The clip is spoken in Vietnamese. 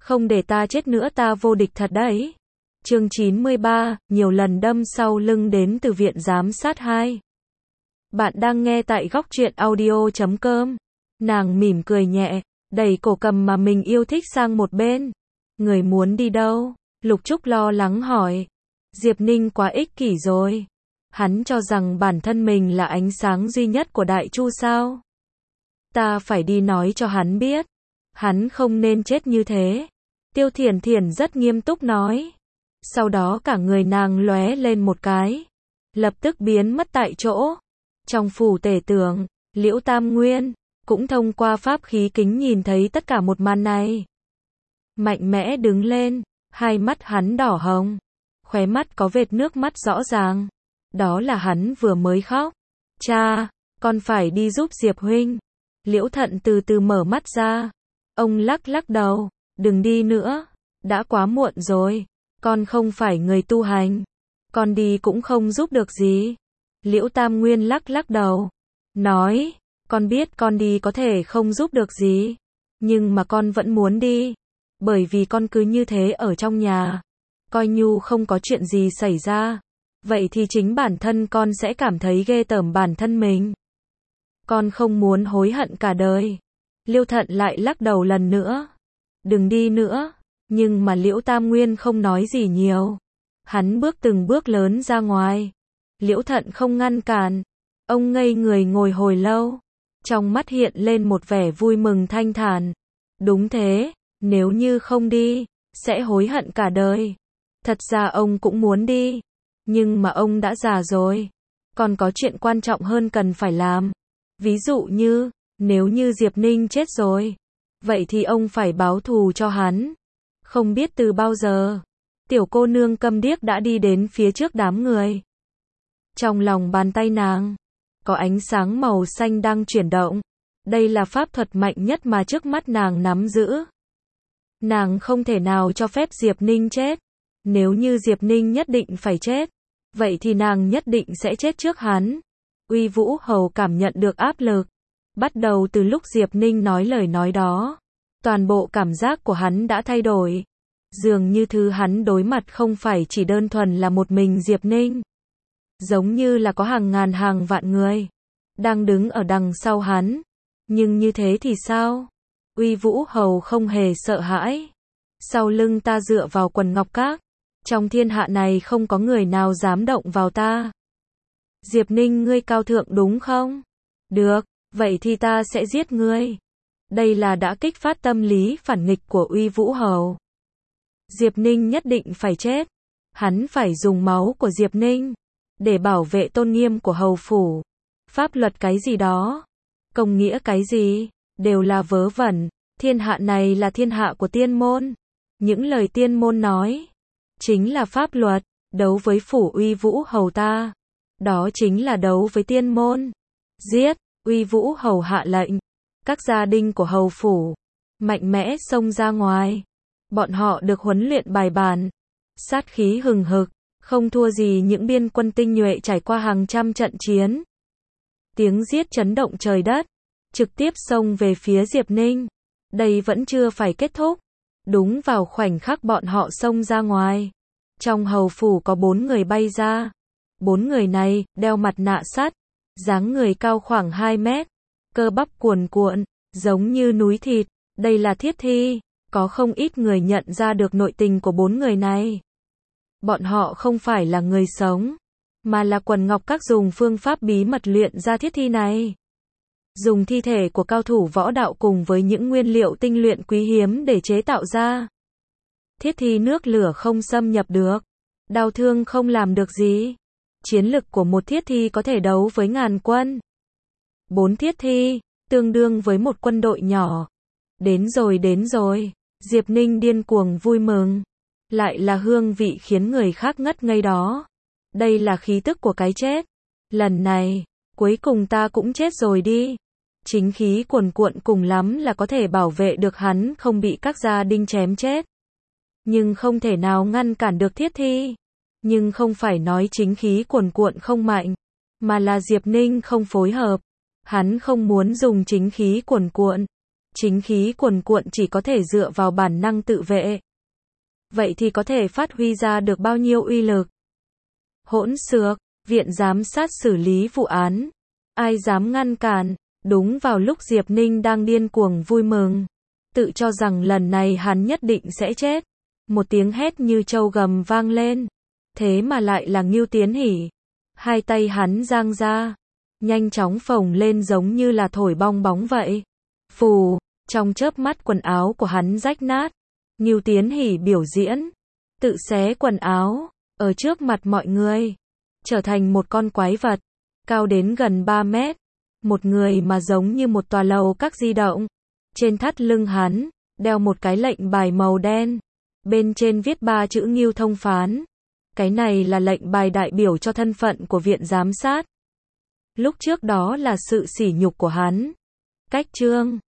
Không để ta chết nữa ta vô địch thật đấy. Chương 93, nhiều lần đâm sau lưng đến từ Viện Giám sát 2. Bạn đang nghe tại góc truyện audio.com. Nàng mỉm cười nhẹ, đẩy cổ cầm mà mình yêu thích sang một bên. Người muốn đi đâu? Lục Trúc lo lắng hỏi. Diệp Ninh quá ích kỷ rồi. Hắn cho rằng bản thân mình là ánh sáng duy nhất của Đại Chu sao? Ta phải đi nói cho hắn biết. Hắn không nên chết như thế. Tiêu Thiển Thiển rất nghiêm túc nói. Sau đó cả người nàng lóe lên một cái. Lập tức biến mất tại chỗ. Trong phủ tể tưởng, Liễu Tam Nguyên cũng thông qua pháp khí kính nhìn thấy tất cả một màn này. Mạnh mẽ đứng lên, hai mắt hắn đỏ hồng. Khóe mắt có vệt nước mắt rõ ràng. Đó là hắn vừa mới khóc. Cha, con phải đi giúp Diệp huynh. Liễu Thận từ từ mở mắt ra. Ông lắc lắc đầu, đừng đi nữa, đã quá muộn rồi, con không phải người tu hành, con đi cũng không giúp được gì. Liễu Tam Nguyên lắc lắc đầu, nói, con biết con đi có thể không giúp được gì, nhưng mà con vẫn muốn đi, bởi vì con cứ như thế ở trong nhà, coi như không có chuyện gì xảy ra, vậy thì chính bản thân con sẽ cảm thấy ghê tởm bản thân mình. Con không muốn hối hận cả đời. Liêu Thận lại lắc đầu lần nữa. Đừng đi nữa. Nhưng mà Liễu Tam Nguyên không nói gì nhiều. Hắn bước từng bước lớn ra ngoài. Liễu Thận không ngăn cản. Ông ngây người ngồi hồi lâu. Trong mắt hiện lên một vẻ vui mừng thanh thản. Đúng thế, nếu như không đi, sẽ hối hận cả đời. Thật ra ông cũng muốn đi. Nhưng mà ông đã già rồi. Còn có chuyện quan trọng hơn cần phải làm. Ví dụ như, nếu như Diệp Ninh chết rồi, vậy thì ông phải báo thù cho hắn. Không biết từ bao giờ, tiểu cô nương câm điếc đã đi đến phía trước đám người. Trong lòng bàn tay nàng, có ánh sáng màu xanh đang chuyển động. Đây là pháp thuật mạnh nhất mà trước mắt nàng nắm giữ. Nàng không thể nào cho phép Diệp Ninh chết. Nếu như Diệp Ninh nhất định phải chết, vậy thì nàng nhất định sẽ chết trước hắn. Uy Vũ Hầu cảm nhận được áp lực. Bắt đầu từ lúc Diệp Ninh nói lời nói đó, toàn bộ cảm giác của hắn đã thay đổi. Dường như thứ hắn đối mặt không phải chỉ đơn thuần là một mình Diệp Ninh. Giống như là có hàng ngàn hàng vạn người đang đứng ở đằng sau hắn. Nhưng như thế thì sao? Uy Vũ Hầu không hề sợ hãi. Sau lưng ta dựa vào quần ngọc các. Trong thiên hạ này không có người nào dám động vào ta. Diệp Ninh ngươi cao thượng đúng không? Được, vậy thì ta sẽ giết ngươi. Đây là đã kích phát tâm lý phản nghịch của Uy Vũ Hầu. Diệp Ninh nhất định phải chết. Hắn phải dùng máu của Diệp Ninh để bảo vệ tôn nghiêm của hầu phủ. Pháp luật cái gì đó, công nghĩa cái gì, đều là vớ vẩn. Thiên hạ này là thiên hạ của tiên môn. Những lời tiên môn nói chính là pháp luật. Đấu với phủ Uy Vũ Hầu ta, đó chính là đấu với tiên môn. Giết! Uy Vũ Hầu hạ lệnh. Các gia đình của hầu phủ mạnh mẽ xông ra ngoài. Bọn họ được huấn luyện bài bản, sát khí hừng hực, không thua gì những biên quân tinh nhuệ trải qua hàng trăm trận chiến. Tiếng giết chấn động trời đất, trực tiếp xông về phía Diệp Ninh. Đây vẫn chưa phải kết thúc. Đúng vào khoảnh khắc bọn họ xông ra ngoài, trong hầu phủ có 4 người bay ra. 4 người này đeo mặt nạ sắt, dáng người cao khoảng 2 mét, cơ bắp cuồn cuộn, giống như núi thịt. Đây là thiết thi. Có không ít người nhận ra được nội tình của 4 người này. Bọn họ không phải là người sống, mà là quần ngọc các dùng phương pháp bí mật luyện ra thiết thi này. Dùng thi thể của cao thủ võ đạo cùng với những nguyên liệu tinh luyện quý hiếm để chế tạo ra. Thiết thi nước lửa không xâm nhập được, đao thương không làm được gì. Chiến lực của một thiết thi có thể đấu với ngàn quân. 4 thiết thi, tương đương với một quân đội nhỏ. Đến rồi. Diệp Ninh điên cuồng vui mừng. Lại là hương vị khiến người khác ngất ngây đó. Đây là khí tức của cái chết. Lần này, cuối cùng ta cũng chết rồi đi. Chính khí cuồn cuộn cùng lắm là có thể bảo vệ được hắn không bị các gia đình chém chết. Nhưng không thể nào ngăn cản được thiết thi. Nhưng không phải nói chính khí cuồn cuộn không mạnh, mà là Diệp Ninh không phối hợp. Hắn không muốn dùng chính khí cuồn cuộn. chính khí cuồn cuộn chỉ có thể dựa vào bản năng tự vệ. Vậy thì có thể phát huy ra được bao nhiêu uy lực? Hỗn xược, viện giám sát xử lý vụ án. Ai dám ngăn cản? Đúng vào lúc Diệp Ninh đang điên cuồng vui mừng, tự cho rằng lần này hắn nhất định sẽ chết. Một tiếng hét như trâu gầm vang lên. Thế mà lại là Ngưu Tiến Hỷ. Hai tay hắn giang ra, nhanh chóng phồng lên giống như là thổi bong bóng vậy. Phù, trong chớp mắt quần áo của hắn rách nát. Ngưu Tiến Hỷ biểu diễn, tự xé quần áo, ở trước mặt mọi người, trở thành một con quái vật, cao đến gần 3 mét. Một người mà giống như một tòa lầu các di động. Trên thắt lưng hắn, đeo một cái lệnh bài màu đen. Bên trên viết 3 chữ Ngưu Thông Phán. Cái này là lệnh bài đại biểu cho thân phận của viện giám sát. Lúc trước đó là sự sỉ nhục của hắn. Cách chương